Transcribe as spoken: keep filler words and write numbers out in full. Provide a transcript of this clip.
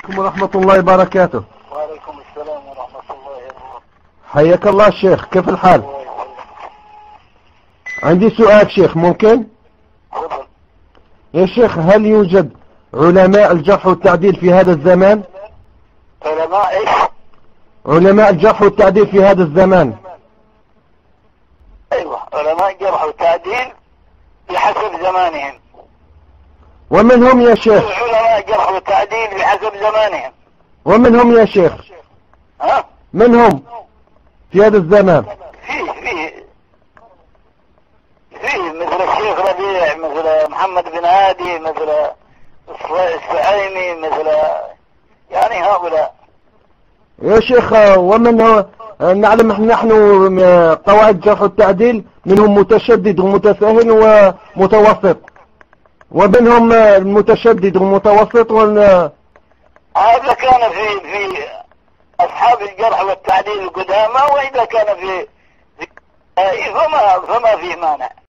عليكم ورحمة الله وبركاته. وعليكم السلام ورحمة الله وبركاته. حياك الله شيخ، كيف الحال؟ عندي سؤال شيخ، ممكن؟ تفضل. يا شيخ، هل يوجد علماء الجرح والتعديل في هذا الزمان؟ علماء ايش؟ علماء الجرح والتعديل في هذا الزمان. ايوه، علماء الجرح والتعديل بحسب زمانهم. ومن هم يا شيخ؟ علماء الجرح والتعديل بحسب زمانهم. ومن هم يا شيخ؟ ها؟ من هم في هذا الزمان؟ فيه فيه فيه مثل الشيخ ربيع، مثل محمد بن هادي، مثل السعيمي، مثل يعني هؤلاء. يا شيخ، ومن هو؟ نعلم نحن قواعد الجرح والتعديل منهم متشدد ومتساهل ومتوسط، ومنهم المتشدد والمتوسط وال هذا كان في في أصحاب الجرح والتعديل القدامى، وإذا كان في في فما فما في مانع.